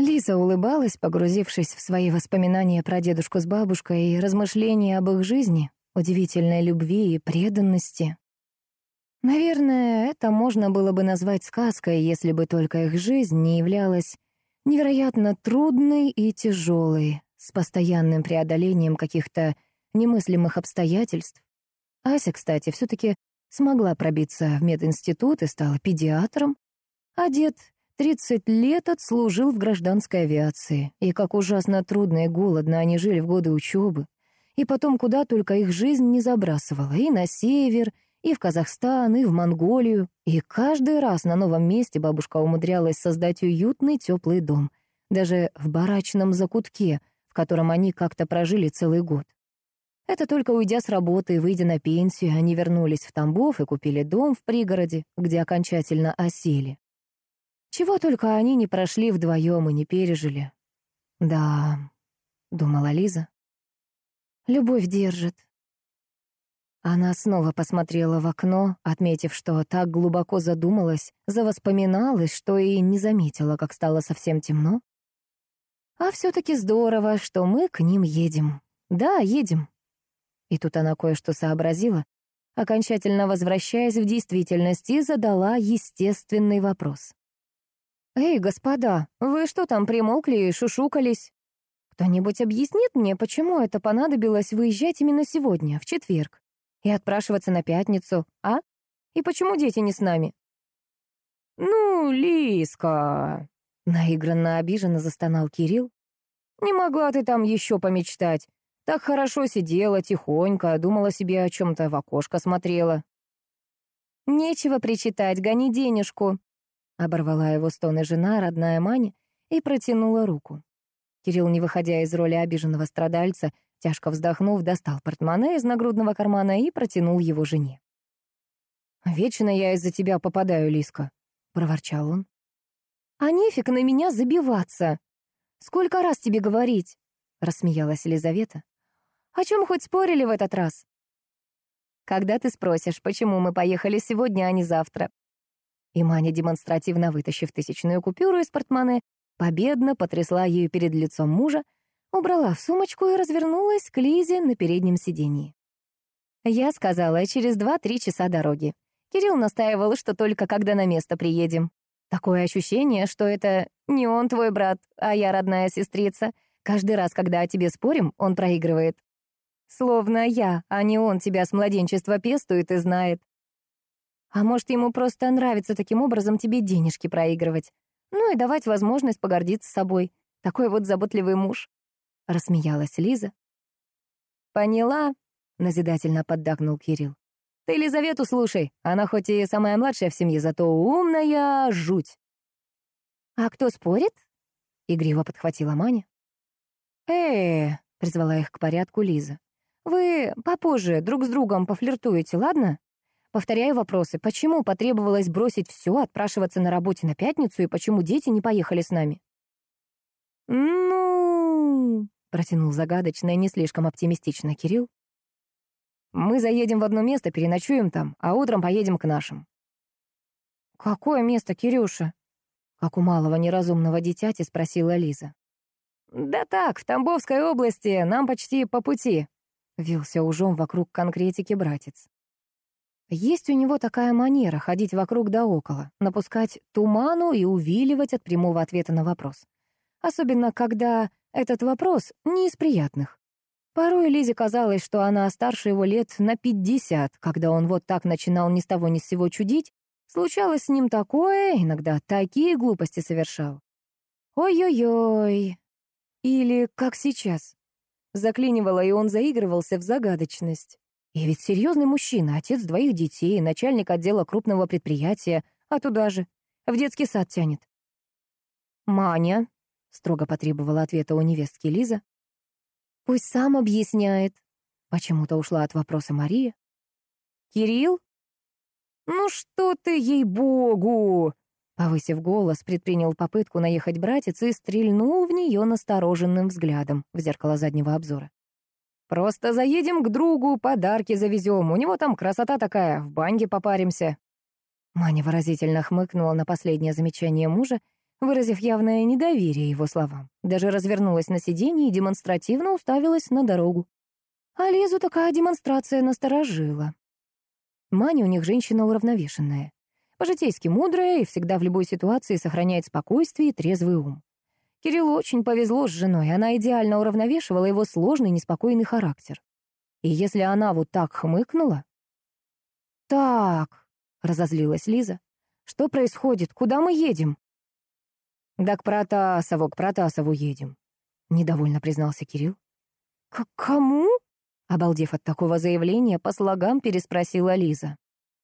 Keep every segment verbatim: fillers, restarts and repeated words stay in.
Лиза улыбалась, погрузившись в свои воспоминания про дедушку с бабушкой и размышления об их жизни, удивительной любви и преданности. Наверное, это можно было бы назвать сказкой, если бы только их жизнь не являлась невероятно трудной и тяжелой, с постоянным преодолением каких-то немыслимых обстоятельств. Ася, кстати, все-таки смогла пробиться в мединститут и стала педиатром, а дед тридцать лет отслужил в гражданской авиации, и как ужасно трудно и голодно они жили в годы учебы. И потом куда только их жизнь не забрасывала, и на север, и в Казахстан, и в Монголию. И каждый раз на новом месте бабушка умудрялась создать уютный теплый дом, даже в барачном закутке, в котором они как-то прожили целый год. Это только уйдя с работы и выйдя на пенсию, они вернулись в Тамбов и купили дом в пригороде, где окончательно осели. Чего только они не прошли вдвоем и не пережили. «Да», — думала Лиза, — «любовь держит». Она снова посмотрела в окно, отметив, что так глубоко задумалась, завоспоминалась, что и не заметила, как стало совсем темно. «А все-таки здорово, что мы к ним едем. Да, едем». И тут она кое-что сообразила, окончательно возвращаясь в действительность, и задала естественный вопрос. «Эй, господа, вы что там примолкли и шушукались? Кто-нибудь объяснит мне, почему это понадобилось выезжать именно сегодня, в четверг, и отпрашиваться на пятницу, а? И почему дети не с нами?» «Ну, Лиска», — наигранно обиженно застонал Кирилл, «не могла ты там еще помечтать. Так хорошо сидела, тихонько, думала себе о чем-то, в окошко смотрела». «Нечего причитать, гони денежку», — оборвала его стоны жена, родная Маня, и протянула руку. Кирилл, не выходя из роли обиженного страдальца, тяжко вздохнув, достал портмоне из нагрудного кармана и протянул его жене. «Вечно я из-за тебя попадаю, Лиска», — проворчал он. «А нефиг на меня забиваться. Сколько раз тебе говорить?» — рассмеялась Елизавета. «О чем хоть спорили в этот раз?» «Когда ты спросишь, почему мы поехали сегодня, а не завтра?» И Маня, демонстративно вытащив тысячную купюру из портмоне, победно потрясла ею перед лицом мужа, убрала в сумочку и развернулась к Лизе на переднем сиденье. «Я сказала, через два-три часа дороги. Кирилл настаивал, что только когда на место приедем. Такое ощущение, что это не он твой брат, а я родная сестрица. Каждый раз, когда о тебе спорим, он проигрывает. Словно я, а не он тебя с младенчества пестует и знает. А может, ему просто нравится таким образом тебе денежки проигрывать. Ну и давать возможность погордиться собой. Такой вот заботливый муж», — рассмеялась Лиза. «Поняла», — назидательно поддакнул Кирилл. «Ты Елизавету слушай. Она хоть и самая младшая в семье, зато умная жуть». «А кто спорит?» — игриво подхватила Маня. «Э-э», — призвала их к порядку Лиза. «Вы попозже друг с другом пофлиртуете, ладно? Повторяю вопросы. Почему потребовалось бросить все, отпрашиваться на работе на пятницу, и почему дети не поехали с нами?» «Ну...» — протянул загадочно и не слишком оптимистично Кирилл. «Мы заедем в одно место, переночуем там, а утром поедем к нашим». «Какое место, Кирюша?» — как у малого неразумного дитяти спросила Лиза. «Да так, в Тамбовской области, нам почти по пути», — вился ужом вокруг конкретики братец. Есть у него такая манера ходить вокруг да около, напускать туману и увиливать от прямого ответа на вопрос. Особенно, когда этот вопрос не из приятных. Порой Лизе казалось, что она старше его лет на пятьдесят, когда он вот так начинал ни с того ни с сего чудить. Случалось с ним такое, иногда такие глупости совершал. Ой-ой-ой. Или как сейчас. Заклинивало, и он заигрывался в загадочность. И ведь серьезный мужчина, отец двоих детей, начальник отдела крупного предприятия, а туда же, в детский сад тянет. «Маня», — строго потребовала ответа у невестки Лиза. «Пусть сам объясняет». Почему-то ушла от вопроса Мария. «Кирилл?» «Ну что ты, ей-богу!» Повысив голос, предпринял попытку наехать братец и стрельнул в нее настороженным взглядом в зеркало заднего обзора. «Просто заедем к другу, подарки завезем. У него там красота такая, в баньке попаримся». Маня выразительно хмыкнула на последнее замечание мужа, выразив явное недоверие его словам. Даже развернулась на сиденье и демонстративно уставилась на дорогу. А Лизу такая демонстрация насторожила. Маня у них женщина уравновешенная. По-житейски мудрая и всегда в любой ситуации сохраняет спокойствие и трезвый ум. Кириллу очень повезло с женой, она идеально уравновешивала его сложный, неспокойный характер. И если она вот так хмыкнула... «Так», — разозлилась Лиза, — «что происходит? Куда мы едем?» «Да к Протасову, к Протасову едем», — недовольно признался Кирилл. «К кому?» — обалдев от такого заявления, по слогам переспросила Лиза.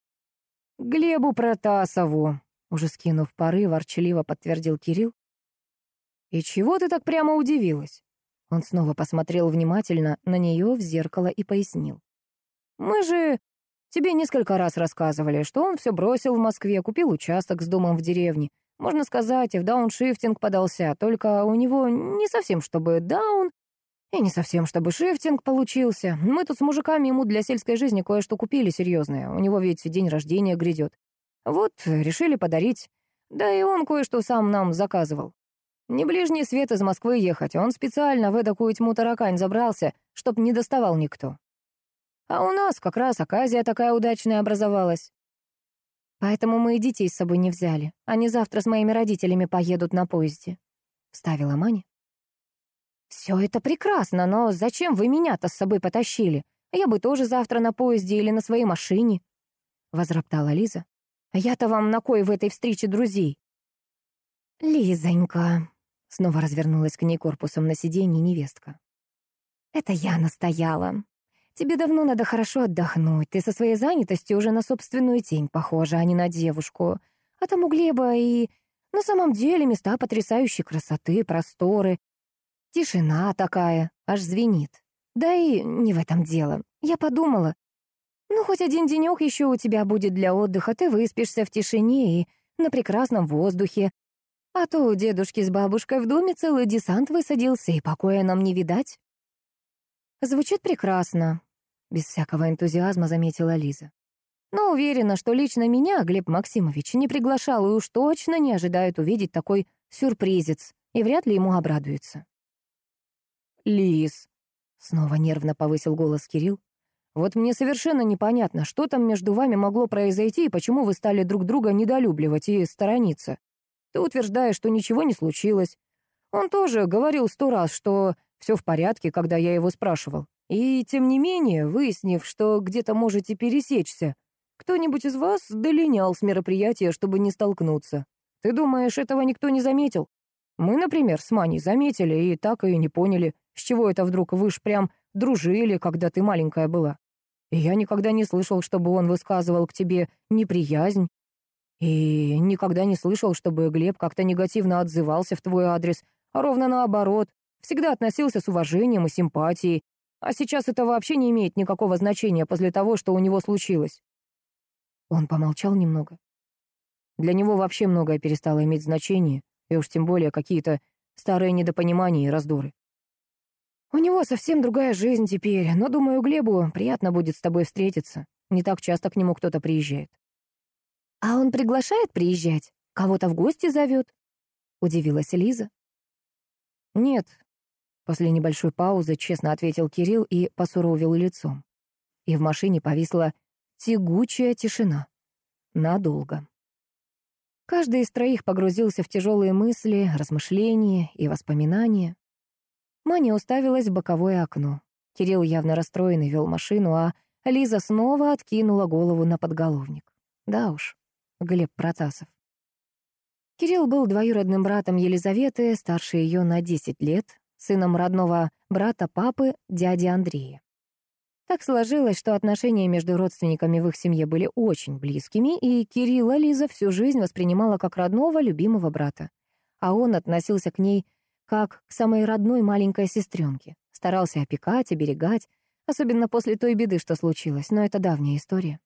«Глебу Протасову», — уже скинув пары, ворчаливо подтвердил Кирилл. «И чего ты так прямо удивилась?» Он снова посмотрел внимательно на нее в зеркало и пояснил. «Мы же тебе несколько раз рассказывали, что он все бросил в Москве, купил участок с домом в деревне. Можно сказать, и в дауншифтинг подался, только у него не совсем чтобы даун, и не совсем чтобы шифтинг получился. Мы тут с мужиками ему для сельской жизни кое-что купили серьезное. У него ведь день рождения грядет. Вот, решили подарить. Да и он кое-что сам нам заказывал. Не ближний свет из Москвы ехать, он специально в эдакую тьму таракань забрался, чтоб не доставал никто. А у нас как раз оказия такая удачная образовалась. Поэтому мы и детей с собой не взяли. Они завтра с моими родителями поедут на поезде», — вставила Маня. «Все это прекрасно, но зачем вы меня-то с собой потащили? Я бы тоже завтра на поезде или на своей машине», — возроптала Лиза. «Я-то вам на кой в этой встрече друзей?» «Лизонька», — снова развернулась к ней корпусом на сиденье невестка. «Это я настояла. Тебе давно надо хорошо отдохнуть. Ты со своей занятостью уже на собственную тень похожа, а не на девушку. А там у Глеба и на самом деле места потрясающей красоты, просторы. Тишина такая, аж звенит. Да и не в этом дело. Я подумала, ну, хоть один денек еще у тебя будет для отдыха, ты выспишься в тишине и на прекрасном воздухе. А то у дедушки с бабушкой в доме целый десант высадился, и покоя нам не видать». «Звучит прекрасно», — без всякого энтузиазма заметила Лиза. «Но уверена, что лично меня Глеб Максимович не приглашал и уж точно не ожидает увидеть такой сюрпризец, и вряд ли ему обрадуется». «Лиз», — снова нервно повысил голос Кирилл, «вот мне совершенно непонятно, что там между вами могло произойти и почему вы стали друг друга недолюбливать и сторониться. Ты утверждаешь, что ничего не случилось. Он тоже говорил сто раз, что все в порядке, когда я его спрашивал. И тем не менее, выяснив, что где-то можете пересечься, кто-нибудь из вас долинял с мероприятия, чтобы не столкнуться. Ты думаешь, этого никто не заметил? Мы, например, с Маней заметили и так и не поняли, с чего это вдруг вы ж прям дружили, когда ты маленькая была. И я никогда не слышал, чтобы он высказывал к тебе неприязнь. И никогда не слышал, чтобы Глеб как-то негативно отзывался в твой адрес, а ровно наоборот, всегда относился с уважением и симпатией. А сейчас это вообще не имеет никакого значения после того, что у него случилось». Он помолчал немного. Для него вообще многое перестало иметь значение, и уж тем более какие-то старые недопонимания и раздоры. «У него совсем другая жизнь теперь, но, думаю, Глебу приятно будет с тобой встретиться. Не так часто к нему кто-то приезжает». «А он приглашает приезжать? Кого-то в гости зовет?» — удивилась Лиза. «Нет», — после небольшой паузы честно ответил Кирилл и посуровил лицом. И в машине повисла тягучая тишина. Надолго. Каждый из троих погрузился в тяжелые мысли, размышления и воспоминания. Маня уставилась в боковое окно. Кирилл явно расстроенный вел машину, а Лиза снова откинула голову на подголовник. Да уж, Глеб Протасов. Кирилл был двоюродным братом Елизаветы, старше ее на десять лет, сыном родного брата папы, дяди Андрея. Так сложилось, что отношения между родственниками в их семье были очень близкими, и Кирилла Лиза всю жизнь воспринимала как родного, любимого брата. А он относился к ней как к самой родной маленькой сестренке, старался опекать, оберегать, особенно после той беды, что случилось, но это давняя история.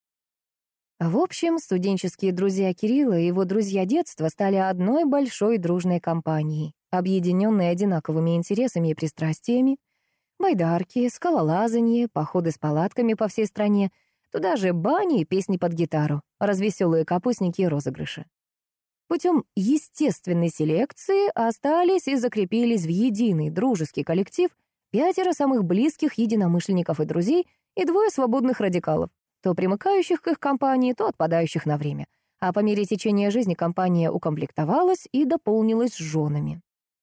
В общем, студенческие друзья Кирилла и его друзья детства стали одной большой дружной компанией, объединенной одинаковыми интересами и пристрастиями. Байдарки, скалолазанье, походы с палатками по всей стране, туда же бани и песни под гитару, развеселые капустники и розыгрыши. путем естественной селекции остались и закрепились в единый дружеский коллектив пятеро самых близких единомышленников и друзей и двое свободных радикалов, то примыкающих к их компании, то отпадающих на время. А по мере течения жизни компания укомплектовалась и дополнилась женами.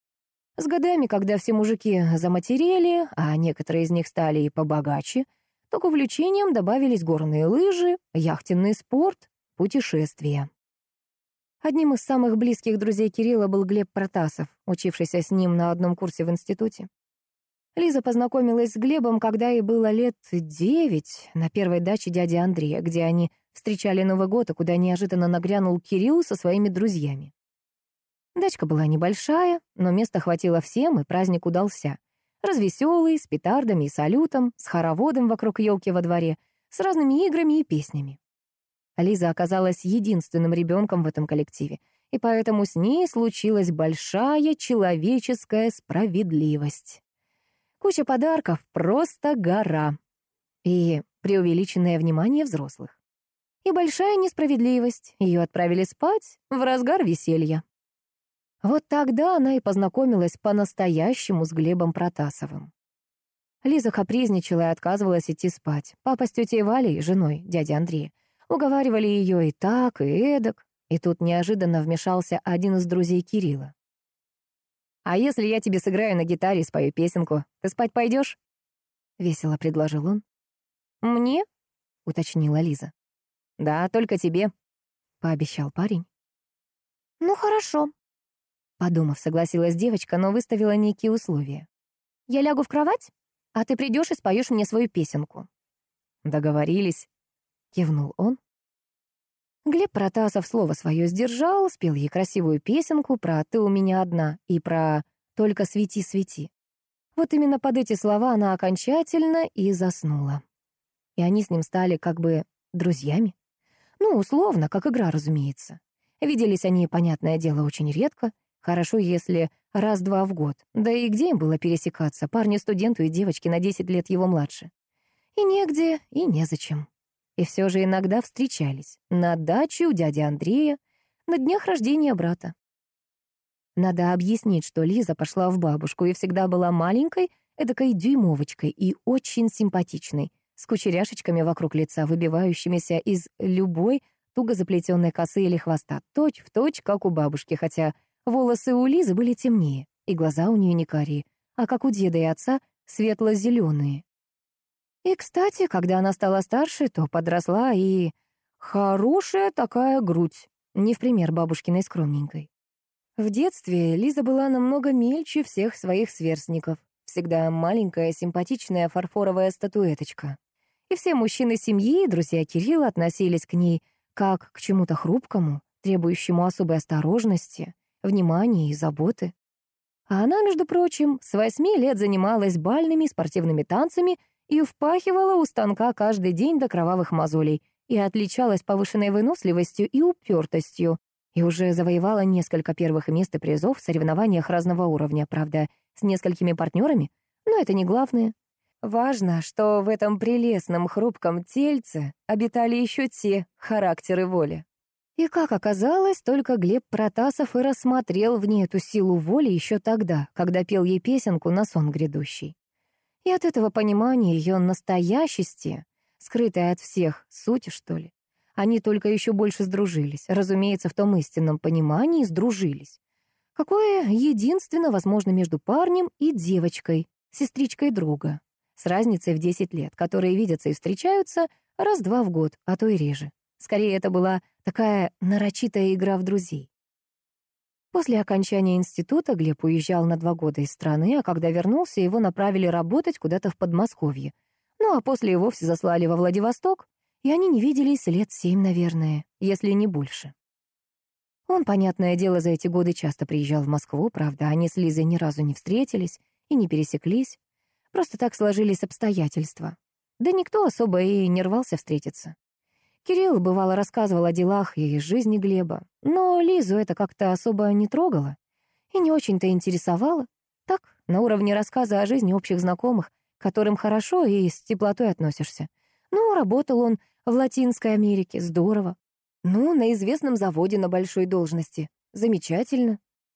С годами, когда все мужики заматерели, а некоторые из них стали и побогаче, то к увлечениям добавились горные лыжи, яхтенный спорт, путешествия. Одним из самых близких друзей Кирилла был Глеб Протасов, учившийся с ним на одном курсе в институте. Лиза познакомилась с Глебом, когда ей было лет девять, на первой даче дяди Андрея, где они встречали Новый год и куда неожиданно нагрянул Кирилл со своими друзьями. Дачка была небольшая, но места хватило всем, и праздник удался. Развеселый, с петардами и салютом, с хороводом вокруг елки во дворе, с разными играми и песнями. Лиза оказалась единственным ребенком в этом коллективе, и поэтому с ней случилась большая человеческая справедливость. Куча подарков, просто гора. И преувеличенное внимание взрослых. И большая несправедливость. Ее отправили спать в разгар веселья. Вот тогда она и познакомилась по-настоящему с Глебом Протасовым. Лиза капризничала и отказывалась идти спать. Папа с тетей Валей, женой дяди Андрея, уговаривали ее и так, и эдак. И тут неожиданно вмешался один из друзей Кирилла. «А если я тебе сыграю на гитаре и спою песенку, ты спать пойдешь?» — весело предложил он. «Мне?» — уточнила Лиза. «Да, только тебе», — пообещал парень. «Ну, хорошо», — подумав, согласилась девочка, но выставила некие условия. «Я лягу в кровать, а ты придешь и споешь мне свою песенку». «Договорились», — кивнул он. Глеб Протасов слово свое сдержал, спел ей красивую песенку про «ты у меня одна» и про «только свети, свети». Вот именно под эти слова она окончательно и заснула. И они с ним стали как бы друзьями. Ну, условно, как игра, разумеется. Виделись они, понятное дело, очень редко. Хорошо, если раз-два в год. Да и где им было пересекаться, парню-студенту и девочке на десять лет его младше? И негде, и незачем. И все же иногда встречались. На даче у дяди Андрея, на днях рождения брата. Надо объяснить, что Лиза пошла в бабушку и всегда была маленькой, эдакой дюймовочкой и очень симпатичной, с кучеряшечками вокруг лица, выбивающимися из любой туго заплетенной косы или хвоста, точь в точь, как у бабушки, хотя волосы у Лизы были темнее, и глаза у нее не карие, а как у деда и отца светло-зеленые. И, кстати, когда она стала старше, то подросла и... хорошая такая грудь, не в пример бабушкиной скромненькой. В детстве Лиза была намного мельче всех своих сверстников, всегда маленькая симпатичная фарфоровая статуэточка. И все мужчины семьи, друзья Кирилла, относились к ней как к чему-то хрупкому, требующему особой осторожности, внимания и заботы. А она, между прочим, с восьми лет занималась бальными спортивными танцами и впахивала у станка каждый день до кровавых мозолей, и отличалась повышенной выносливостью и упертостью, и уже завоевала несколько первых мест и призов в соревнованиях разного уровня, правда, с несколькими партнерами, но это не главное. Важно, что в этом прелестном хрупком тельце обитали еще те характеры воли. И, как оказалось, только Глеб Протасов и рассмотрел в ней эту силу воли еще тогда, когда пел ей песенку на сон грядущий. И от этого понимания ее настоящести, скрытой от всех сути, что ли, они только еще больше сдружились. Разумеется, в том истинном понимании сдружились. Какое единственно возможно между парнем и девочкой, сестричкой друга, с разницей в десять лет, которые видятся и встречаются раз-два в год, а то и реже. Скорее, это была такая нарочитая игра в друзей. После окончания института Глеб уезжал на два года из страны, а когда вернулся, его направили работать куда-то в Подмосковье. Ну, а после и вовсе заслали во Владивосток, и они не виделись лет семь, наверное, если не больше. Он, понятное дело, за эти годы часто приезжал в Москву, правда, они с Лизой ни разу не встретились и не пересеклись. Просто так сложились обстоятельства. Да никто особо и не рвался встретиться. Кирилл, бывало, рассказывал о делах и жизни Глеба, но Лизу это как-то особо не трогало и не очень-то интересовало. Так, на уровне рассказа о жизни общих знакомых, к которым хорошо и с теплотой относишься. Ну, работал он в Латинской Америке, здорово. Ну, на известном заводе на большой должности. Замечательно.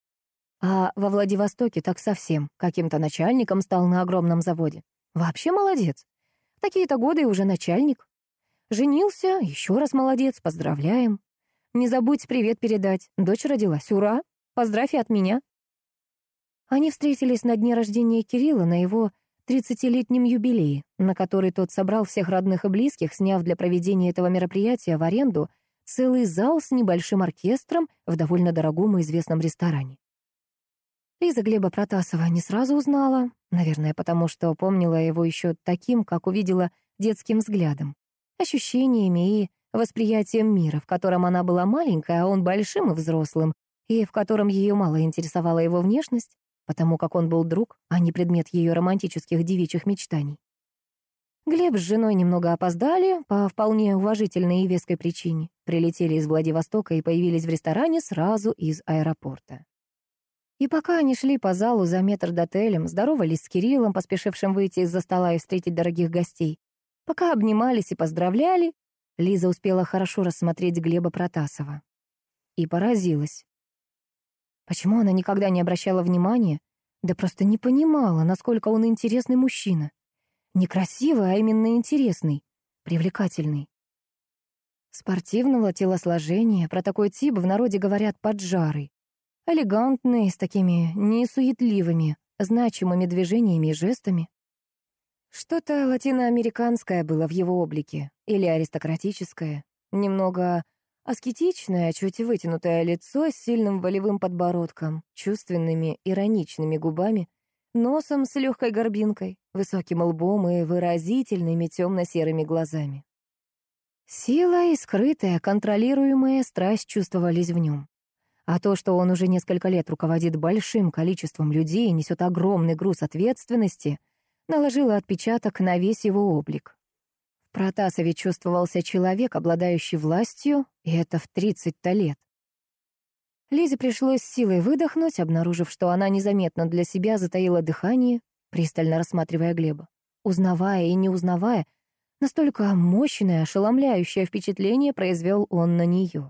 А во Владивостоке так совсем каким-то начальником стал на огромном заводе. Вообще молодец. В такие-то годы и уже начальник. Женился, еще раз молодец, поздравляем. Не забудь привет передать. Дочь родилась, ура! Поздравь и от меня. Они встретились на дне рождения Кирилла на его тридцатилетнем юбилее, на который тот собрал всех родных и близких, сняв для проведения этого мероприятия в аренду целый зал с небольшим оркестром в довольно дорогом и известном ресторане. Лиза Глеба Протасова не сразу узнала, наверное, потому что помнила его еще таким, как увидела детским взглядом, ощущениями и восприятием мира, в котором она была маленькая, а он большим и взрослым, и в котором ее мало интересовала его внешность, потому как он был друг, а не предмет ее романтических девичьих мечтаний. Глеб с женой немного опоздали по вполне уважительной и веской причине, прилетели из Владивостока и появились в ресторане сразу из аэропорта. И пока они шли по залу за метрдотелем, здоровались с Кириллом, поспешившим выйти из-за стола и встретить дорогих гостей, пока обнимались и поздравляли, Лиза успела хорошо рассмотреть Глеба Протасова. И поразилась. Почему она никогда не обращала внимания, да просто не понимала, насколько он интересный мужчина. Не красивый, а именно интересный, привлекательный. Спортивного телосложения, про такой тип в народе говорят поджарый. Элегантный, с такими несуетливыми, значимыми движениями и жестами. Что-то латиноамериканское было в его облике, или аристократическое, немного аскетичное, чуть вытянутое лицо с сильным волевым подбородком, чувственными, ироничными губами, носом с легкой горбинкой, высоким лбом и выразительными темно-серыми глазами. Сила и скрытая, контролируемая страсть чувствовались в нем. А то, что он уже несколько лет руководит большим количеством людей и несет огромный груз ответственности, наложило отпечаток на весь его облик. В Протасове чувствовался человек, обладающий властью, и это в тридцать-то лет. Лизе пришлось с силой выдохнуть, обнаружив, что она незаметно для себя затаила дыхание, пристально рассматривая Глеба. Узнавая и не узнавая, настолько мощное, ошеломляющее впечатление произвел он на нее.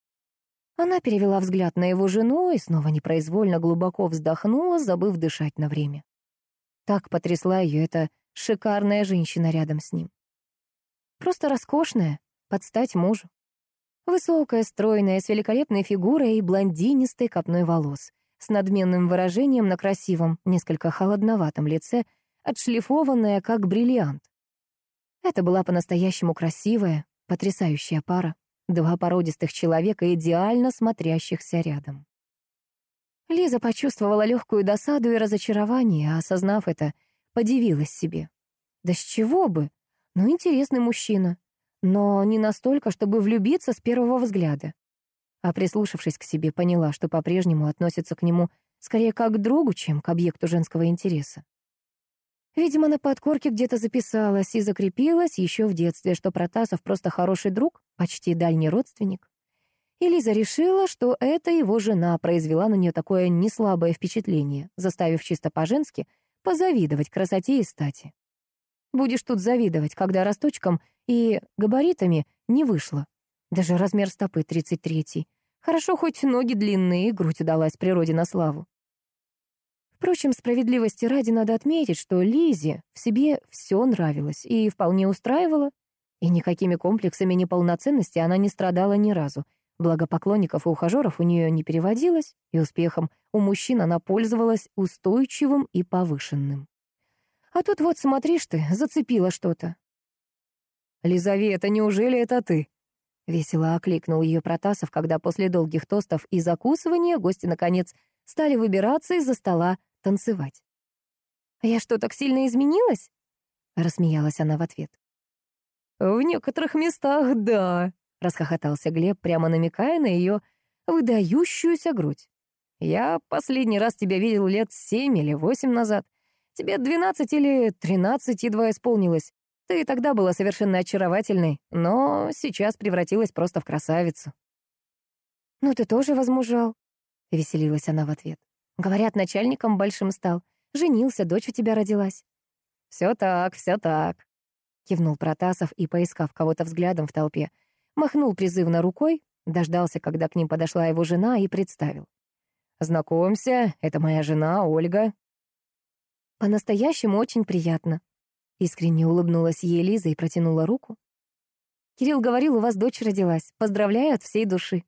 Она перевела взгляд на его жену и снова непроизвольно глубоко вздохнула, забыв дышать на время. Так потрясла ее эта шикарная женщина рядом с ним. Просто роскошная, под стать мужу. Высокая, стройная, с великолепной фигурой и блондинистой копной волос, с надменным выражением на красивом, несколько холодноватом лице, отшлифованная, как бриллиант. Это была по-настоящему красивая, потрясающая пара. Два породистых человека, идеально смотрящихся рядом. Лиза почувствовала легкую досаду и разочарование, а осознав это, подивилась себе. Да с чего бы? Ну, интересный мужчина. Но не настолько, чтобы влюбиться с первого взгляда. А прислушавшись к себе, поняла, что по-прежнему относится к нему скорее как к другу, чем к объекту женского интереса. Видимо, на подкорке где-то записалась и закрепилась еще в детстве, что Протасов просто хороший друг, почти дальний родственник. И Лиза решила, что это его жена произвела на нее такое неслабое впечатление, заставив чисто по-женски позавидовать красоте и стати. Будешь тут завидовать, когда росточком и габаритами не вышло. Даже размер стопы тридцать третий. Хорошо, хоть ноги длинные, и грудь удалась природе на славу. Впрочем, справедливости ради надо отметить, что Лизе в себе все нравилось и вполне устраивало, и никакими комплексами неполноценности она не страдала ни разу. Благо поклонников и ухажеров у нее не переводилось, и успехом у мужчин она пользовалась устойчивым и повышенным. А тут вот, смотришь ты, зацепило что-то. «Лизавета, неужели это ты?» — весело окликнул ее Протасов, когда после долгих тостов и закусывания гости, наконец, стали выбираться из-за стола танцевать. «А я что, так сильно изменилась?» — рассмеялась она в ответ. «В некоторых местах, да», — расхохотался Глеб, прямо намекая на ее выдающуюся грудь. «Я последний раз тебя видел лет семь или восемь назад. Тебе двенадцать или тринадцать едва исполнилось. Ты тогда была совершенно очаровательной, но сейчас превратилась просто в красавицу». «Ну ты тоже возмужал», — веселилась она в ответ. «Говорят, начальником большим стал. Женился, дочь у тебя родилась». «Все так, все так», — кивнул Протасов и, поискав кого-то взглядом в толпе, махнул призывно рукой, Дождался, когда к ним подошла его жена, и представил. «Знакомься, это моя жена Ольга». «По-настоящему очень приятно». Искренне улыбнулась ей Лиза и протянула руку. «Кирилл говорил, у вас дочь родилась. Поздравляю от всей души».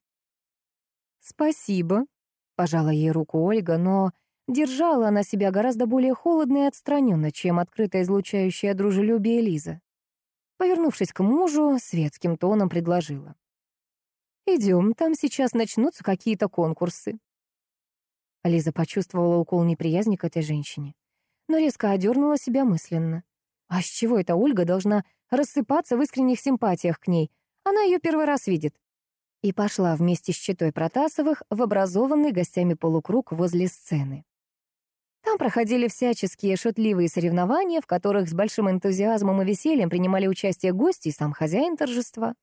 «Спасибо», — пожала ей руку Ольга, но держала она себя гораздо более холодно и отстраненно, чем открыто излучающая дружелюбие Лиза. Повернувшись к мужу, светским тоном предложила. «Идем, там сейчас начнутся какие-то конкурсы». Лиза почувствовала укол неприязни к этой женщине, но резко одернула себя мысленно. А с чего эта Ольга должна рассыпаться в искренних симпатиях к ней? Она ее первый раз видит. И пошла вместе с четой Протасовых в образованный гостями полукруг возле сцены. Там проходили всяческие шутливые соревнования, в которых с большим энтузиазмом и весельем принимали участие гости и сам хозяин торжества.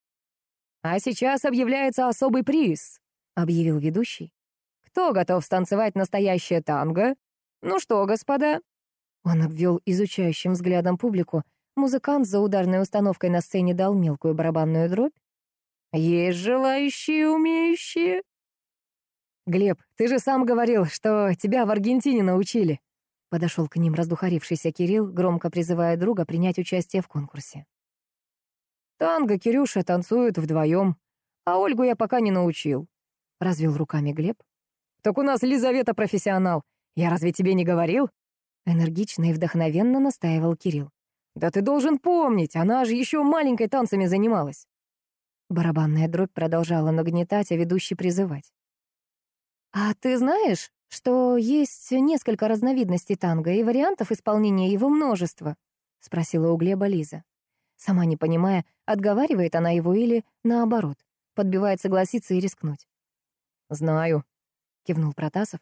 «А сейчас объявляется особый приз», — объявил ведущий. «Кто готов станцевать настоящее танго? Ну что, господа?» Он обвел изучающим взглядом публику. Музыкант за ударной установкой на сцене дал мелкую барабанную дробь. «Есть желающие, умеющие?» «Глеб, ты же сам говорил, что тебя в Аргентине научили». Подошел к ним раздухарившийся Кирилл, громко призывая друга принять участие в конкурсе. «Танго Кирюша танцует вдвоем, а Ольгу я пока не научил», — развел руками Глеб. «Так у нас Лизавета профессионал. Я разве тебе не говорил?» Энергично и вдохновенно настаивал Кирилл. «Да ты должен помнить, она же еще маленькой танцами занималась». Барабанная дробь продолжала нагнетать, а ведущий призывать. «А ты знаешь, что есть несколько разновидностей танго, и вариантов исполнения его множество?» — спросила у Глеба Лиза. Сама не понимая, отговаривает она его или, наоборот, подбивает согласиться и рискнуть. «Знаю», — кивнул Протасов.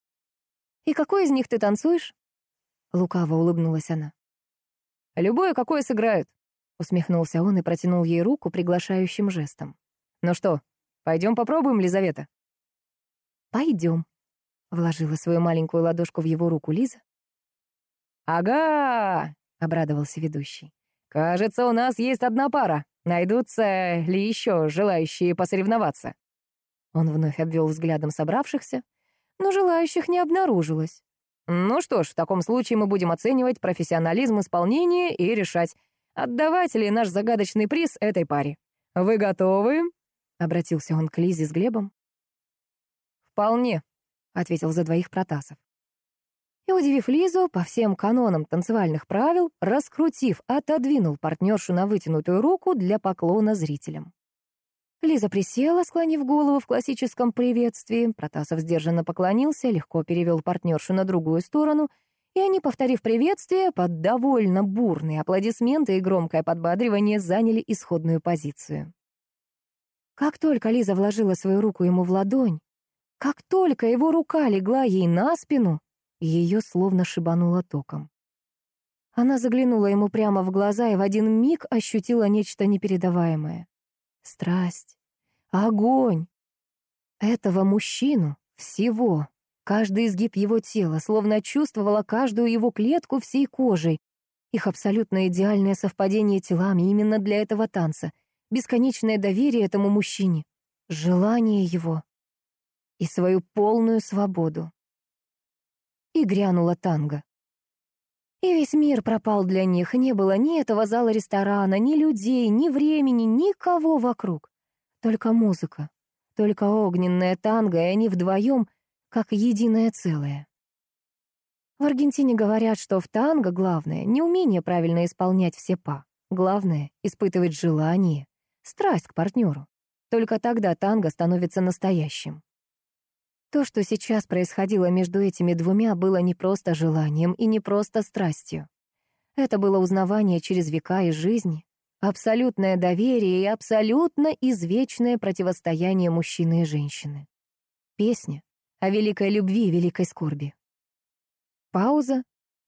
«И какой из них ты танцуешь?» Лукаво улыбнулась она. «Любое, какое сыграют», — усмехнулся он и протянул ей руку приглашающим жестом. «Ну что, пойдем попробуем, Лизавета?» «Пойдем», — вложила свою маленькую ладошку в его руку Лиза. «Ага!» — обрадовался ведущий. «Кажется, у нас есть одна пара. Найдутся ли еще желающие посоревноваться?» Он вновь обвел взглядом собравшихся, но желающих не обнаружилось. «Ну что ж, в таком случае мы будем оценивать профессионализм исполнения и решать, отдавать ли наш загадочный приз этой паре. Вы готовы?» — обратился он к Лизе с Глебом. «Вполне», — ответил за двоих Протасов. И, удивив Лизу, по всем канонам танцевальных правил, раскрутив, отодвинул партнершу на вытянутую руку для поклона зрителям. Лиза присела, склонив голову в классическом приветствии. Протасов сдержанно поклонился, легко перевел партнершу на другую сторону, и они, повторив приветствие, под довольно бурные аплодисменты и громкое подбадривание заняли исходную позицию. Как только Лиза вложила свою руку ему в ладонь, как только его рука легла ей на спину, ее словно шибануло током. Она заглянула ему прямо в глаза и в один миг ощутила нечто непередаваемое. Страсть, огонь. Этого мужчину, всего, каждый изгиб его тела, словно чувствовала каждую его клетку всей кожей. Их абсолютно идеальное совпадение телами именно для этого танца, бесконечное доверие этому мужчине, желание его и свою полную свободу. И грянула танго. И весь мир пропал для них, не было ни этого зала ресторана, ни людей, ни времени, никого вокруг. Только музыка, только огненная танго, и они вдвоем, как единое целое. В Аргентине говорят, что в танго главное не умение правильно исполнять все па. Главное — испытывать желание, страсть к партнеру. Только тогда танго становится настоящим. То, что сейчас происходило между этими двумя, было не просто желанием и не просто страстью. Это было узнавание через века и жизни, абсолютное доверие и абсолютно извечное противостояние мужчины и женщины. Песня о великой любви и великой скорби. Пауза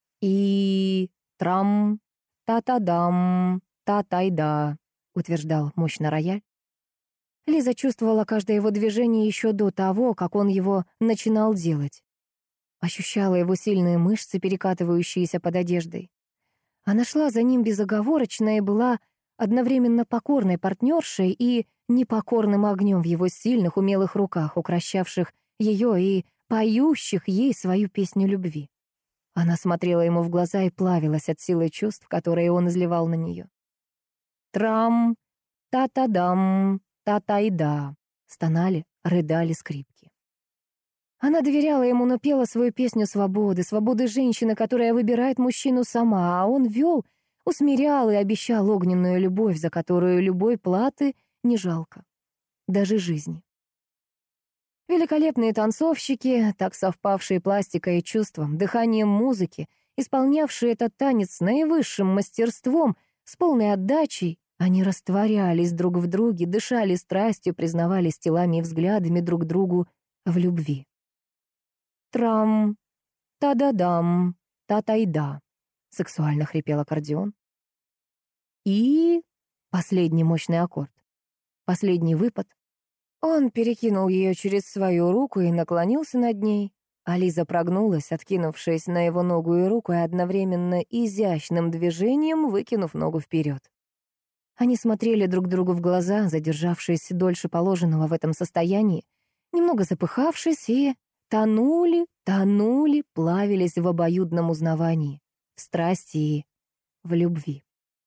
и трам, та-та-дам, та-тай-да, утверждал мощно рояль. Лиза чувствовала каждое его движение еще до того, как он его начинал делать. Ощущала его сильные мышцы, перекатывающиеся под одеждой. Она шла за ним безоговорочно и была одновременно покорной партнершей и непокорным огнем в его сильных, умелых руках, укращавших ее и поющих ей свою песню любви. Она смотрела ему в глаза и плавилась от силы чувств, которые он изливал на нее. Трам, та-та-дам, та-та-и-да, стонали, рыдали скрипки. Она доверяла ему, но пела свою песню свободы, свободы женщины, которая выбирает мужчину сама, а он вел, усмирял и обещал огненную любовь, за которую любой платы не жалко, даже жизни. Великолепные танцовщики, так совпавшие пластикой и чувством, дыханием музыки, исполнявшие этот танец с наивысшим мастерством, с полной отдачей, они растворялись друг в друге, дышали страстью, признавались телами и взглядами друг другу в любви. «Трам, та-да-дам, та-тай-да», — сексуально хрипел аккордеон. И последний мощный аккорд, последний выпад. Он перекинул ее через свою руку и наклонился над ней, а Лиза прогнулась, откинувшись на его ногу и руку, и одновременно изящным движением выкинув ногу вперед. Они смотрели друг другу в глаза, задержавшись дольше положенного в этом состоянии, немного запыхавшись, и тонули, тонули, плавились в обоюдном узнавании, в страсти и в любви.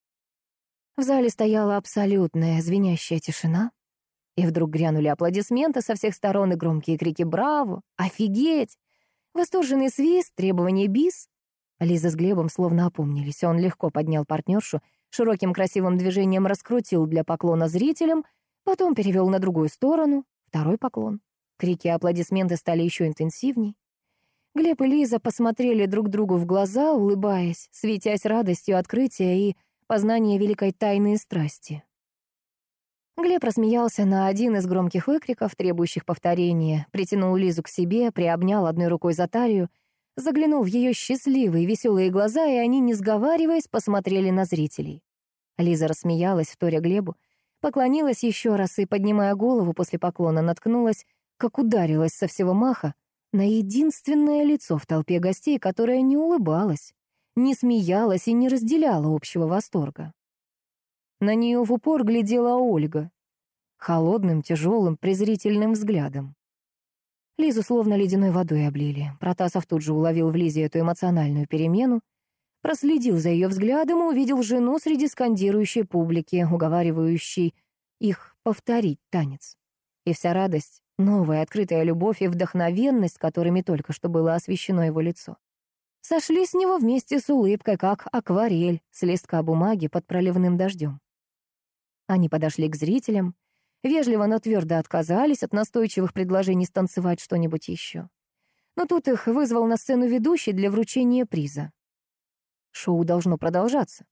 В зале стояла абсолютная звенящая тишина, и вдруг грянули аплодисменты со всех сторон и громкие крики «Браво! Офигеть!» Восторженный свист, требование бис. Лиза с Глебом словно опомнились. Он легко поднял партнершу, широким красивым движением раскрутил для поклона зрителям, потом перевел на другую сторону, второй поклон. Крики и аплодисменты стали еще интенсивней. Глеб и Лиза посмотрели друг другу в глаза, улыбаясь, светясь радостью открытия и познания великой тайны и страсти. Глеб рассмеялся на один из громких выкриков, требующих повторения, притянул Лизу к себе, приобнял одной рукой за талию, заглянул в ее счастливые, веселые глаза, и они, не сговариваясь, посмотрели на зрителей. Лиза рассмеялась, вторя Глебу, поклонилась еще раз и, поднимая голову после поклона, наткнулась, как ударилась со всего маха, на единственное лицо в толпе гостей, которое не улыбалось, не смеялась и не разделяла общего восторга. На нее в упор глядела Ольга, холодным, тяжелым, презрительным взглядом. Лизу словно ледяной водой облили. Протасов тут же уловил в Лизе эту эмоциональную перемену, проследил за ее взглядом и увидел жену среди скандирующей публики, уговаривающей их повторить танец. И вся радость, новая открытая любовь и вдохновенность, которыми только что было освещено его лицо, сошли с него вместе с улыбкой, как акварель с листка бумаги под проливным дождем. Они подошли к зрителям, вежливо, но твердо отказались от настойчивых предложений станцевать что-нибудь еще. Но тут их вызвал на сцену ведущий для вручения приза. Шоу должно продолжаться.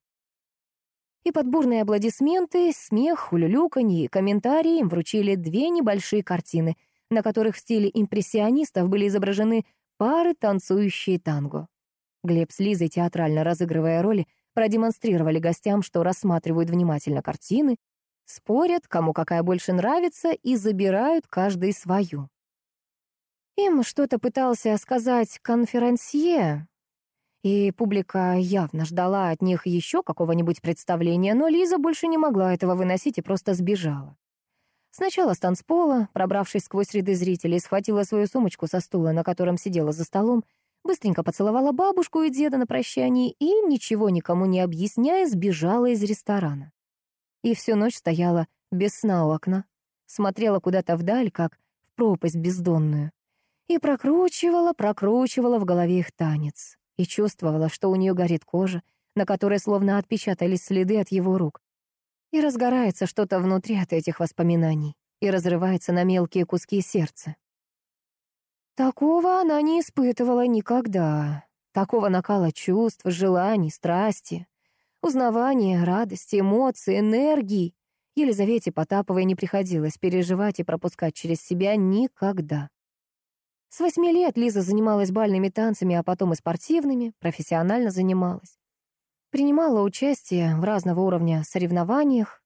И под бурные аплодисменты, смех, улюлюканье и комментарии им вручили две небольшие картины, на которых в стиле импрессионистов были изображены пары, танцующие танго. Глеб с Лизой, театрально разыгрывая роли, продемонстрировали гостям, что рассматривают внимательно картины, спорят, кому какая больше нравится, и забирают каждый свою. Им что-то пытался сказать конферансье, и публика явно ждала от них еще какого-нибудь представления, но Лиза больше не могла этого выносить и просто сбежала. Сначала с танцпола, пробравшись сквозь ряды зрителей, схватила свою сумочку со стула, на котором сидела за столом, быстренько поцеловала бабушку и деда на прощании и, ничего никому не объясняя, сбежала из ресторана. И всю ночь стояла без сна у окна, смотрела куда-то вдаль, как в пропасть бездонную, и прокручивала, прокручивала в голове их танец, и чувствовала, что у нее горит кожа, на которой словно отпечатались следы от его рук, и разгорается что-то внутри от этих воспоминаний, и разрывается на мелкие куски сердца. Такого она не испытывала никогда, такого накала чувств, желаний, страсти, узнавания, радости, эмоций, энергии Елизавете Потаповой не приходилось переживать и пропускать через себя никогда. С восьми лет Лиза занималась бальными танцами, а потом и спортивными, профессионально занималась. Принимала участие в разного уровня соревнованиях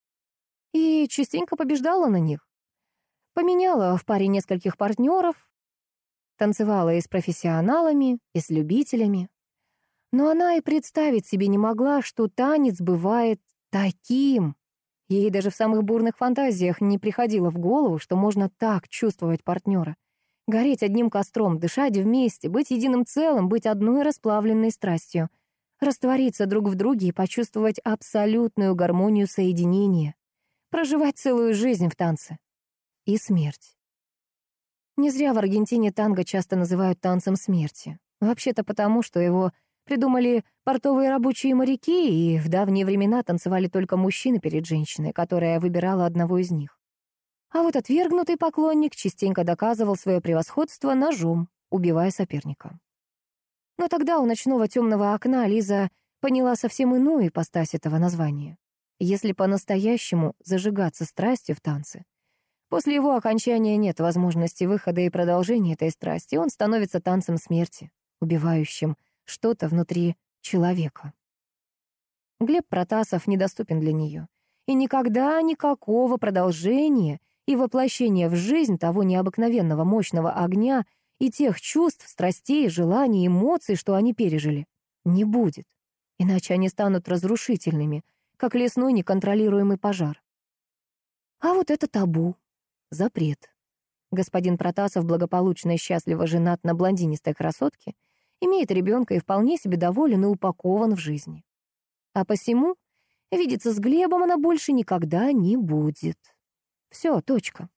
и частенько побеждала на них. Поменяла в паре нескольких партнеров, танцевала и с профессионалами, и с любителями. Но она и представить себе не могла, что танец бывает Таким! Ей даже в самых бурных фантазиях не приходило в голову, что можно так чувствовать партнера. Гореть одним костром, дышать вместе, быть единым целым, быть одной расплавленной страстью. Раствориться друг в друге и почувствовать абсолютную гармонию соединения. Проживать целую жизнь в танце. И смерть. Не зря в Аргентине танго часто называют танцем смерти. Вообще-то потому, что его придумали портовые рабочие моряки, и в давние времена танцевали только мужчины перед женщиной, которая выбирала одного из них. А вот отвергнутый поклонник частенько доказывал свое превосходство ножом, убивая соперника. Но тогда у ночного темного окна Лиза поняла совсем иную ипостась этого названия. Если по-настоящему зажигаться страстью в танце, после его окончания нет возможности выхода и продолжения этой страсти, он становится танцем смерти, убивающим что-то внутри человека. Глеб Протасов недоступен для нее. И никогда никакого продолжения и воплощения в жизнь того необыкновенного мощного огня и тех чувств, страстей, желаний, эмоций, что они пережили, не будет. Иначе они станут разрушительными, как лесной неконтролируемый пожар. А вот это табу, запрет. Господин Протасов благополучно и счастливо женат на блондинистой красотке, имеет ребенка и вполне себе доволен и упакован в жизни. А посему видеться с Глебом она больше никогда не будет. Все, точка.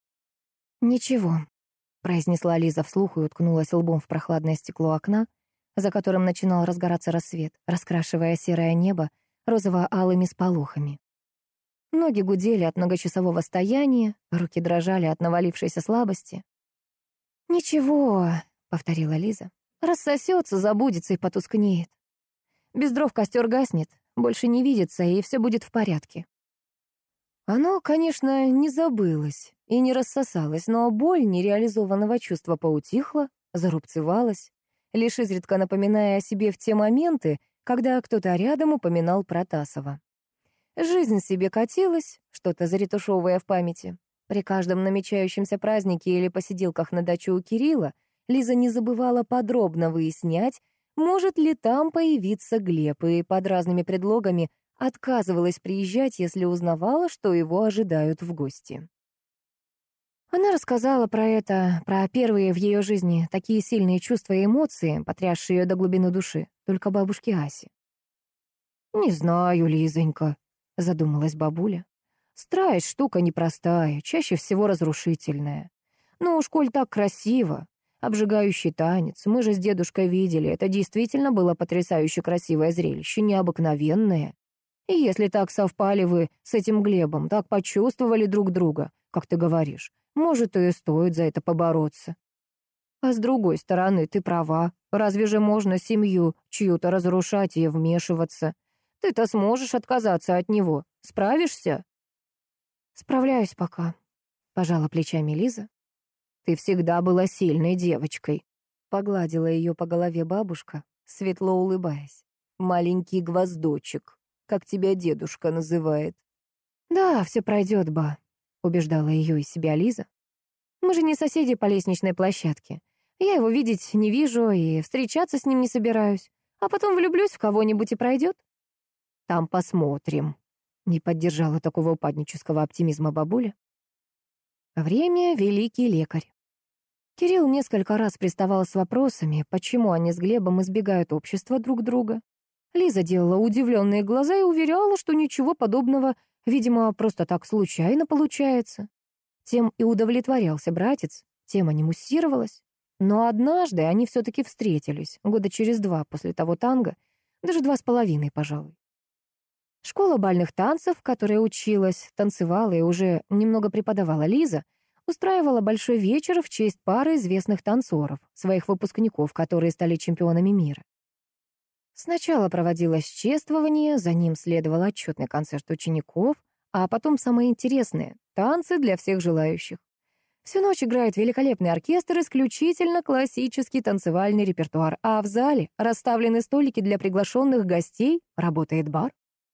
«Ничего», — произнесла Лиза вслух и уткнулась лбом в прохладное стекло окна, за которым начинал разгораться рассвет, раскрашивая серое небо розово-алыми сполохами. Ноги гудели от многочасового стояния, руки дрожали от навалившейся слабости. «Ничего», — повторила Лиза, — «рассосется, забудется и потускнеет. Без дров костер гаснет, больше не видится, и все будет в порядке». Оно, конечно, не забылось и не рассосалось, но боль нереализованного чувства поутихла, зарубцевалась, лишь изредка напоминая о себе в те моменты, когда кто-то рядом упоминал Протасова. Жизнь себе катилась, что-то заретушевывая в памяти. При каждом намечающемся празднике или посиделках на даче у Кирилла Лиза не забывала подробно выяснять, может ли там появиться Глеб, и под разными предлогами отказывалась приезжать, если узнавала, что его ожидают в гости. Она рассказала про это, про первые в ее жизни такие сильные чувства и эмоции, потрясшие ее до глубины души, только бабушке Асе. «Не знаю, Лизонька», — задумалась бабуля. «Страсть — штука непростая, чаще всего разрушительная. Ну уж коль так красиво, обжигающий танец, мы же с дедушкой видели, это действительно было потрясающе красивое зрелище, необыкновенное. И если так совпали вы с этим Глебом, так почувствовали друг друга, как ты говоришь, может, и стоит за это побороться. А с другой стороны, ты права, разве же можно семью чью-то разрушать и вмешиваться? Ты-то сможешь отказаться от него, справишься?» «Справляюсь пока», — пожала плечами Лиза. «Ты всегда была сильной девочкой», — погладила ее по голове бабушка, светло улыбаясь. «Маленький гвоздочек, как тебя дедушка называет». «Да, все пройдет, ба», — убеждала ее и себя Лиза. «Мы же не соседи по лестничной площадке. Я его видеть не вижу и встречаться с ним не собираюсь. А потом влюблюсь в кого-нибудь и пройдет». «Там посмотрим», — не поддержала такого упаднического оптимизма бабуля. Время — великий лекарь. Кирилл несколько раз приставал с вопросами, почему они с Глебом избегают общества друг друга. Лиза делала удивленные глаза и уверяла, что ничего подобного, видимо, просто так случайно получается. Тем и удовлетворялся братец, тема не муссировалась. Но однажды они все-таки встретились, года через два после того танго, даже два с половиной, пожалуй. Школа бальных танцев, в которой училась, танцевала и уже немного преподавала Лиза, устраивала большой вечер в честь пары известных танцоров, своих выпускников, которые стали чемпионами мира. Сначала проводилось чествование, за ним следовал отчетный концерт учеников, а потом самое интересное — танцы для всех желающих. Всю ночь играет великолепный оркестр, исключительно классический танцевальный репертуар, а в зале расставлены столики для приглашенных гостей, работает бар.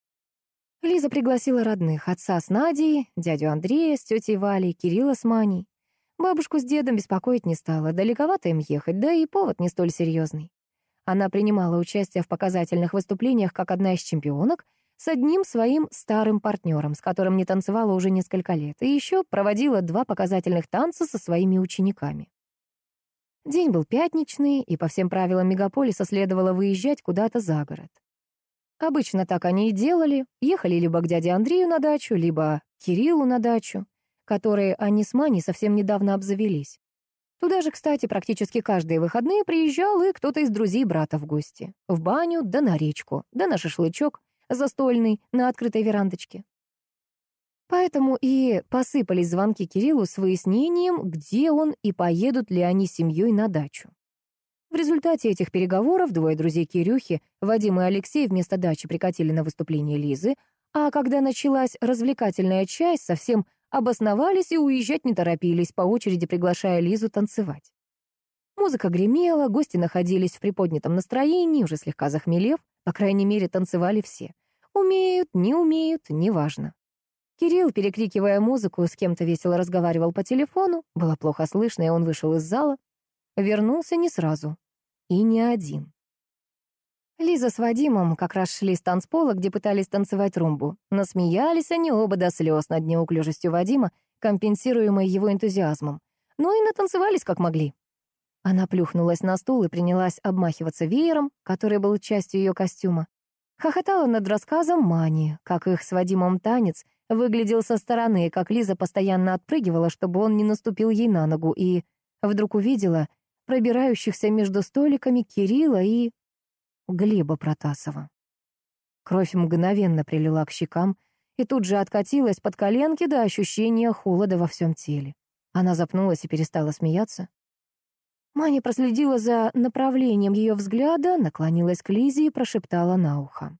Лиза пригласила родных: отца с Надей, дядю Андрея с тетей Валей, Кирилла с Маней. Бабушку с дедом беспокоить не стала, далековато им ехать, да и повод не столь серьезный. Она принимала участие в показательных выступлениях как одна из чемпионок, с одним своим старым партнером, с которым не танцевала уже несколько лет, и еще проводила два показательных танца со своими учениками. День был пятничный, и по всем правилам мегаполиса следовало выезжать куда-то за город. Обычно так они и делали, ехали либо к дяде Андрею на дачу, либо к Кириллу на дачу, которые они с Маней совсем недавно обзавелись. Туда же, кстати, практически каждые выходные приезжал и кто-то из друзей брата в гости. В баню, да на речку, да на шашлычок застольный на открытой верандочке. Поэтому и посыпались звонки Кириллу с выяснением, где он и поедут ли они с семьей на дачу. В результате этих переговоров двое друзей Кирюхи, Вадим и Алексей, вместо дачи прикатили на выступление Лизы, а когда началась развлекательная часть, совсем обосновались и уезжать не торопились, по очереди приглашая Лизу танцевать. Музыка гремела, гости находились в приподнятом настроении, уже слегка захмелев, по крайней мере, танцевали все. Умеют, не умеют, неважно. Кирилл, перекрикивая музыку, с кем-то весело разговаривал по телефону, было плохо слышно, и он вышел из зала. Вернулся не сразу. И не один. Лиза с Вадимом как раз шли с танцпола, где пытались танцевать румбу. Насмеялись они оба до слез над неуклюжестью Вадима, компенсируемой его энтузиазмом. Ну и натанцевались как могли. Она плюхнулась на стул и принялась обмахиваться веером, который был частью ее костюма. Хохотала над рассказом Мани, как их с Вадимом танец выглядел со стороны, как Лиза постоянно отпрыгивала, чтобы он не наступил ей на ногу, и вдруг увидела пробирающихся между столиками Кирилла и Глеба Протасова. Кровь мгновенно прилила к щекам и тут же откатилась под коленки до ощущения холода во всем теле. Она запнулась и перестала смеяться. Маня проследила за направлением ее взгляда, наклонилась к Лизе и прошептала на ухо.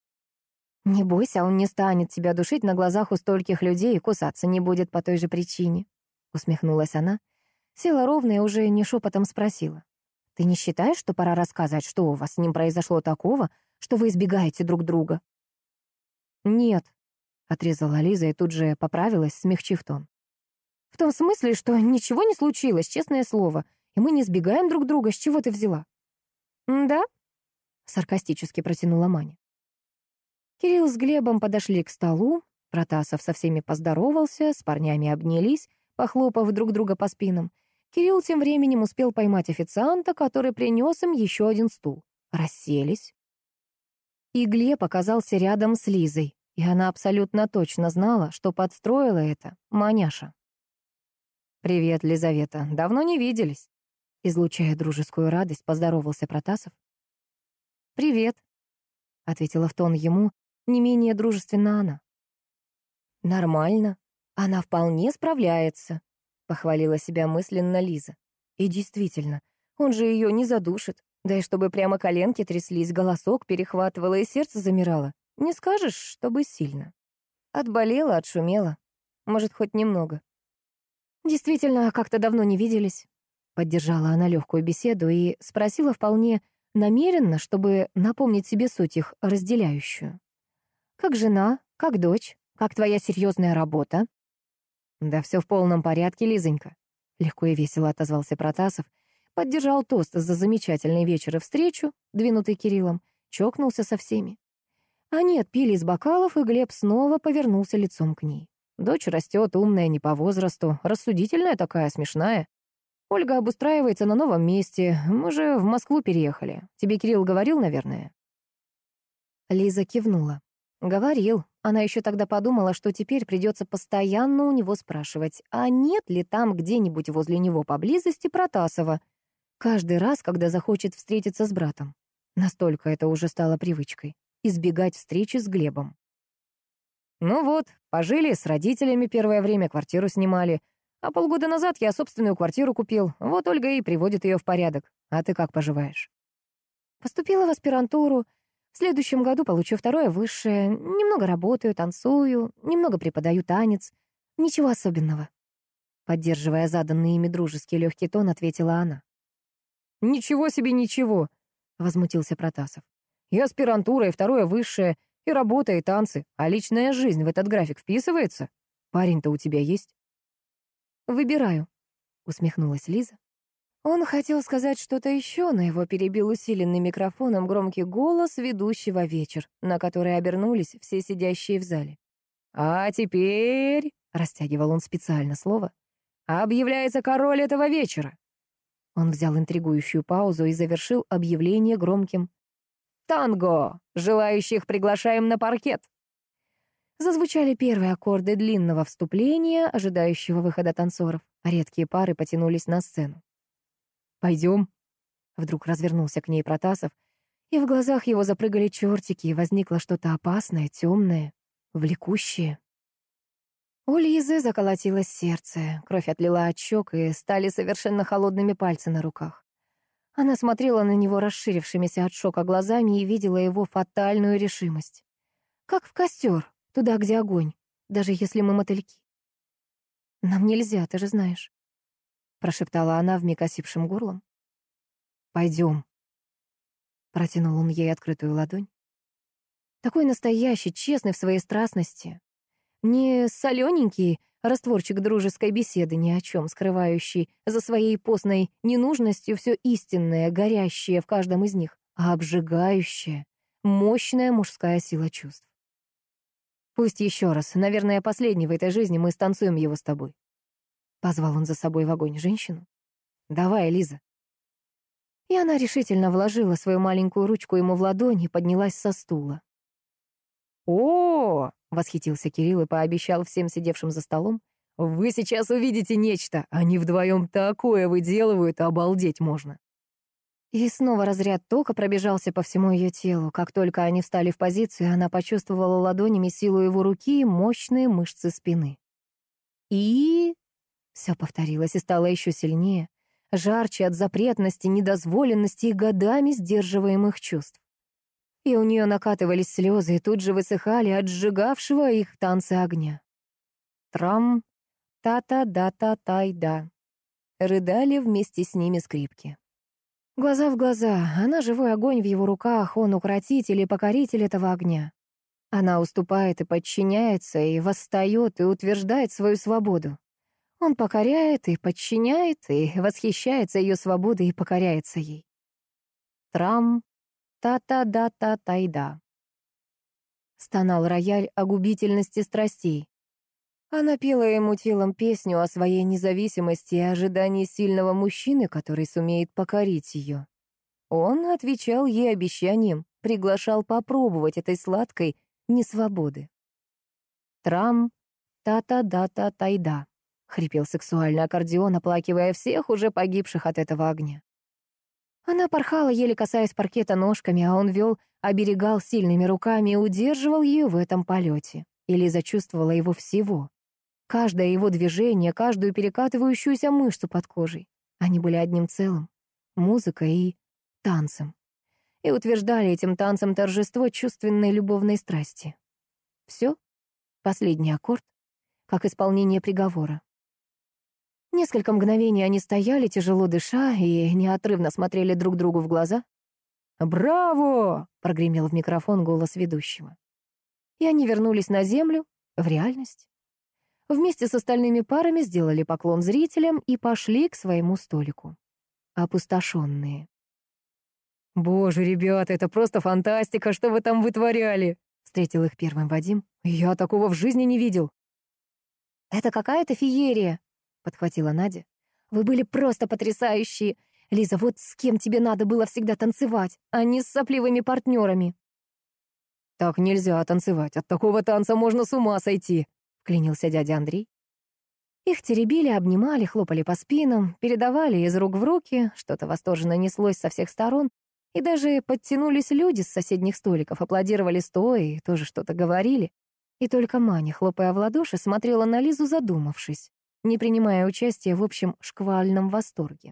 «Не бойся, он не станет тебя душить на глазах у стольких людей и кусаться не будет по той же причине», — усмехнулась она. Села ровно и уже не шепотом спросила. «Ты не считаешь, что пора рассказать, что у вас с ним произошло такого, что вы избегаете друг друга?» «Нет», — отрезала Лиза и тут же поправилась, смягчив тон. «В том смысле, что ничего не случилось, честное слово, и мы не избегаем друг друга, с чего ты взяла?» «Да?» — саркастически протянула Маня. Кирилл с Глебом подошли к столу, Протасов со всеми поздоровался, с парнями обнялись, похлопав друг друга по спинам. Кирилл тем временем успел поймать официанта, который принес им еще один стул. Расселись. И Глеб оказался рядом с Лизой, и она абсолютно точно знала, что подстроила это Маняша. «Привет, Лизавета, давно не виделись», — излучая дружескую радость, поздоровался Протасов. «Привет», — ответила в тон ему не менее дружественно она. «Нормально, она вполне справляется», — похвалила себя мысленно Лиза. И действительно, он же ее не задушит, да и чтобы прямо коленки тряслись, голосок перехватывало и сердце замирало. Не скажешь, чтобы сильно. Отболела, отшумела. Может, хоть немного. «Действительно, как-то давно не виделись», — поддержала она легкую беседу и спросила вполне намеренно, чтобы напомнить себе суть их разделяющую. «Как жена? Как дочь? Как твоя серьезная работа?» «Да все в полном порядке, Лизонька», — легко и весело отозвался Протасов, поддержал тост за замечательный вечер и встречу, двинутый Кириллом, чокнулся со всеми. Они отпили из бокалов, и Глеб снова повернулся лицом к ней. Дочь растет, умная, не по возрасту, рассудительная такая, смешная. Ольга обустраивается на новом месте, мы же в Москву переехали. Тебе Кирилл говорил, наверное?» Лиза кивнула. Говорил. Она еще тогда подумала, что теперь придется постоянно у него спрашивать, а нет ли там где-нибудь возле него поблизости Протасова, каждый раз, когда захочет встретиться с братом. Настолько это уже стало привычкой — избегать встречи с Глебом. «Ну вот, пожили с родителями первое время, квартиру снимали, а полгода назад я собственную квартиру купил, вот Ольга и приводит ее в порядок. А ты как поживаешь?» «Поступила в аспирантуру. В следующем году получу второе высшее. Немного работаю, танцую, немного преподаю танец. Ничего особенного». Поддерживая заданный ими дружеский легкий тон, ответила она. «Ничего себе ничего!» — возмутился Протасов. «И аспирантура, и второе высшее, и работа, и танцы. А личная жизнь в этот график вписывается? Парень-то у тебя есть?» «Выбираю», — усмехнулась Лиза. Он хотел сказать что-то еще, но его перебил усиленный микрофоном громкий голос ведущего вечер, на который обернулись все сидящие в зале. «А теперь...» — растягивал он специально слово. «Объявляется король этого вечера». Он взял интригующую паузу и завершил объявление громким «Танго! Желающих приглашаем на паркет!» Зазвучали первые аккорды длинного вступления, ожидающего выхода танцоров. Редкие пары потянулись на сцену. «Пойдем?» Вдруг развернулся к ней Протасов, и в глазах его запрыгали чертики, и возникло что-то опасное, темное, влекущее. У Лизы заколотилось сердце, кровь отлила от щек, и стали совершенно холодными пальцы на руках. Она смотрела на него расширившимися от шока глазами и видела его фатальную решимость. Как в костер, туда, где огонь, даже если мы мотыльки. «Нам нельзя, ты же знаешь», — прошептала она вмиг осипшим горлом. «Пойдем», — протянул он ей открытую ладонь. Такой настоящий, честный в своей страстности. Не солененький растворчик дружеской беседы, ни о чем скрывающий за своей постной ненужностью все истинное, горящее в каждом из них, а обжигающая, мощная мужская сила чувств. «Пусть еще раз, наверное, последний в этой жизни, мы станцуем его с тобой». Позвал он за собой в огонь женщину. «Давай, Лиза». И она решительно вложила свою маленькую ручку ему в ладонь и поднялась со стула. «О!» — восхитился Кирилл и пообещал всем сидевшим за столом. «Вы сейчас увидите нечто. Они вдвоем такое выделывают, обалдеть можно». И снова разряд тока пробежался по всему ее телу. Как только они встали в позицию, она почувствовала ладонями силу его руки и мощные мышцы спины. И... Все повторилось и стало еще сильнее, жарче от запретности, недозволенности и годами сдерживаемых чувств. И у нее накатывались слезы и тут же высыхали от сжигавшего их танца огня. Трам, та-та-да-та-тай-да. Рыдали вместе с ними скрипки. Глаза в глаза, она живой огонь в его руках, он укротитель и покоритель этого огня. Она уступает и подчиняется, и восстает, и утверждает свою свободу. Он покоряет и подчиняет, и восхищается ее свободой и покоряется ей. Трам, та-та-да-та-тай-да. Стонал рояль о губительности страстей. Она пела ему телом песню о своей независимости и ожидании сильного мужчины, который сумеет покорить ее. Он отвечал ей обещанием, приглашал попробовать этой сладкой несвободы. Трам, та-та-да-та-тай-да. Хрипел сексуальный аккордеон, оплакивая всех уже погибших от этого огня. Она порхала, еле касаясь паркета ножками, а он вел, оберегал сильными руками и удерживал ее в этом полете. И Лиза чувствовала его всего. Каждое его движение, каждую перекатывающуюся мышцу под кожей. Они были одним целым. Музыкой и танцем. И утверждали этим танцем торжество чувственной любовной страсти. Все? Последний аккорд, как исполнение приговора. Несколько мгновений они стояли, тяжело дыша, и неотрывно смотрели друг другу в глаза. «Браво!» — прогремел в микрофон голос ведущего. И они вернулись на землю, в реальность. Вместе с остальными парами сделали поклон зрителям и пошли к своему столику. Опустошенные. «Боже, ребята, это просто фантастика, что вы там вытворяли!» — встретил их первым Вадим. «Я такого в жизни не видел!» «Это какая-то феерия!» — подхватила Надя. «Вы были просто потрясающие! Лиза, вот с кем тебе надо было всегда танцевать, а не с сопливыми партнерами!» «Так нельзя танцевать, от такого танца можно с ума сойти!» — вклинился дядя Андрей. Их теребили, обнимали, хлопали по спинам, передавали из рук в руки, что-то восторженно неслось со всех сторон, и даже подтянулись люди с соседних столиков, аплодировали стоя и тоже что-то говорили. И только Маня, хлопая в ладоши, смотрела на Лизу, задумавшись, не принимая участия в общем шквальном восторге.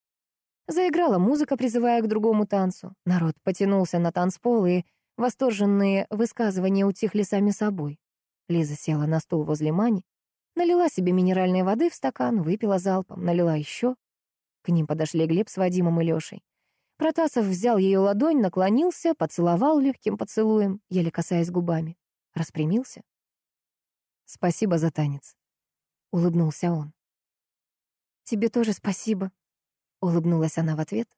Заиграла музыка, призывая к другому танцу. Народ потянулся на танцпол, и восторженные высказывания утихли сами собой. Лиза села на стул возле Мани, налила себе минеральной воды в стакан, выпила залпом, налила еще. К ним подошли Глеб с Вадимом и Лешей. Протасов взял ее ладонь, наклонился, поцеловал легким поцелуем, еле касаясь губами. Распрямился. «Спасибо за танец», — улыбнулся он. «Тебе тоже спасибо», — улыбнулась она в ответ.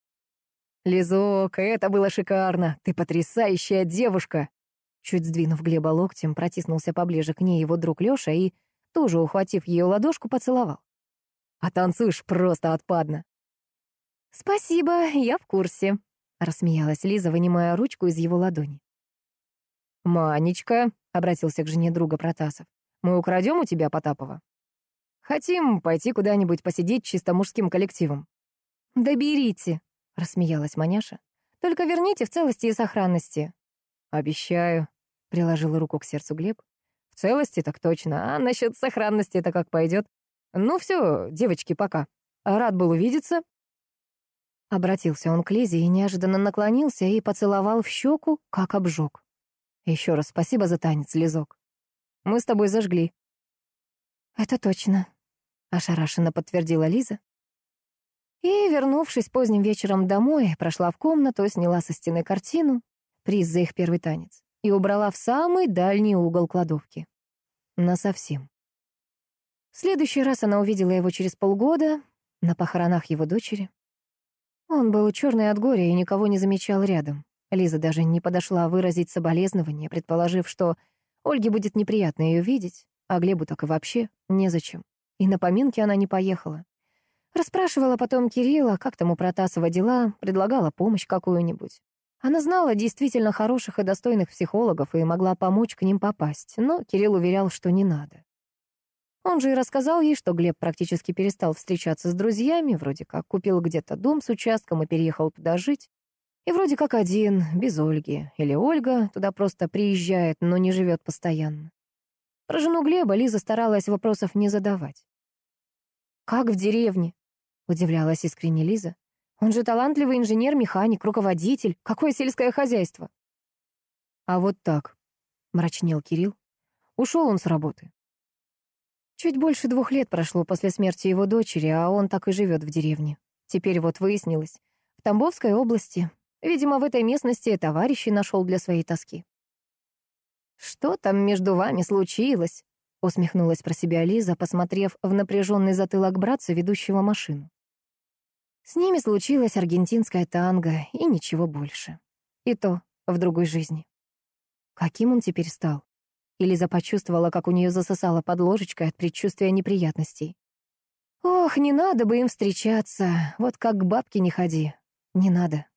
«Лизок, это было шикарно! Ты потрясающая девушка!» Чуть сдвинув Глеба локтем, протиснулся поближе к ней его друг Лёша и, тоже ухватив ее ладошку, поцеловал. «А танцуешь просто отпадно!» «Спасибо, я в курсе», — рассмеялась Лиза, вынимая ручку из его ладони. «Манечка», — обратился к жене друга Протасов, — «мы украдем у тебя Потапова? Хотим пойти куда-нибудь посидеть чисто мужским коллективом». «Да берите», — рассмеялась Маняша. «Только верните в целости и сохранности». «Обещаю», — приложил руку к сердцу Глеб. «В целости так точно, а насчет сохранности это как пойдет. Ну все, девочки, пока. Рад был увидеться». Обратился он к Лизе и неожиданно наклонился и поцеловал в щеку, как обжег. «Еще раз спасибо за танец, Лизок. Мы с тобой зажгли». «Это точно», — ошарашенно подтвердила Лиза. И, вернувшись поздним вечером домой, прошла в комнату, сняла со стены картину, приз за их первый танец, и убрала в самый дальний угол кладовки. Насовсем. В следующий раз она увидела его через полгода на похоронах его дочери. Он был черный от горя и никого не замечал рядом. Лиза даже не подошла выразить соболезнование, предположив, что Ольге будет неприятно ее видеть, а Глебу так и вообще незачем. И на поминки она не поехала. Расспрашивала потом Кирилла, как там у Протасова дела, предлагала помощь какую-нибудь. Она знала действительно хороших и достойных психологов и могла помочь к ним попасть, но Кирилл уверял, что не надо. Он же и рассказал ей, что Глеб практически перестал встречаться с друзьями, вроде как купил где-то дом с участком и переехал туда жить. И вроде как один, без Ольги. Или Ольга туда просто приезжает, но не живет постоянно. Про жену Глеба Лиза старалась вопросов не задавать. «Как в деревне?» — удивлялась искренне Лиза. «Он же талантливый инженер-механик, руководитель. Какое сельское хозяйство?» «А вот так», — мрачнел Кирилл. «Ушел он с работы». Чуть больше двух лет прошло после смерти его дочери, а он так и живет в деревне. Теперь вот выяснилось, в Тамбовской области. Видимо, в этой местности товарищей нашел для своей тоски. «Что там между вами случилось?» — усмехнулась про себя Лиза, посмотрев в напряженный затылок братца, ведущего машину. С ними случилось аргентинское танго и ничего больше. И то в другой жизни. Каким он теперь стал? И Лиза почувствовала, как у нее засосало под ложечкой от предчувствия неприятностей. Ох, не надо бы им встречаться, вот как к бабке не ходи. Не надо.